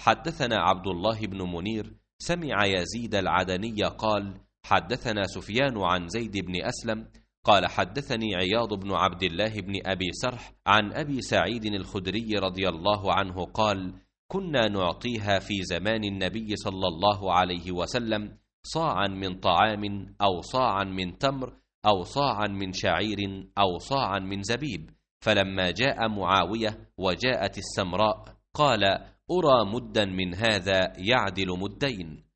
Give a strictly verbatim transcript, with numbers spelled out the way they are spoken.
حدثنا عبد الله بن منير سمع يزيد العدني قال حدثنا سفيان عن زيد بن أسلم قال حدثني عياض بن عبد الله بن أبي سرح عن أبي سعيد الخدري رضي الله عنه قال كنا نعطيها في زمان النبي صلى الله عليه وسلم صاعا من طعام أو صاعا من تمر أو صاعا من شعير أو صاعا من زبيب، فلما جاء معاوية وجاءت السمراء قال أرى مدا من هذا يعدل مدين،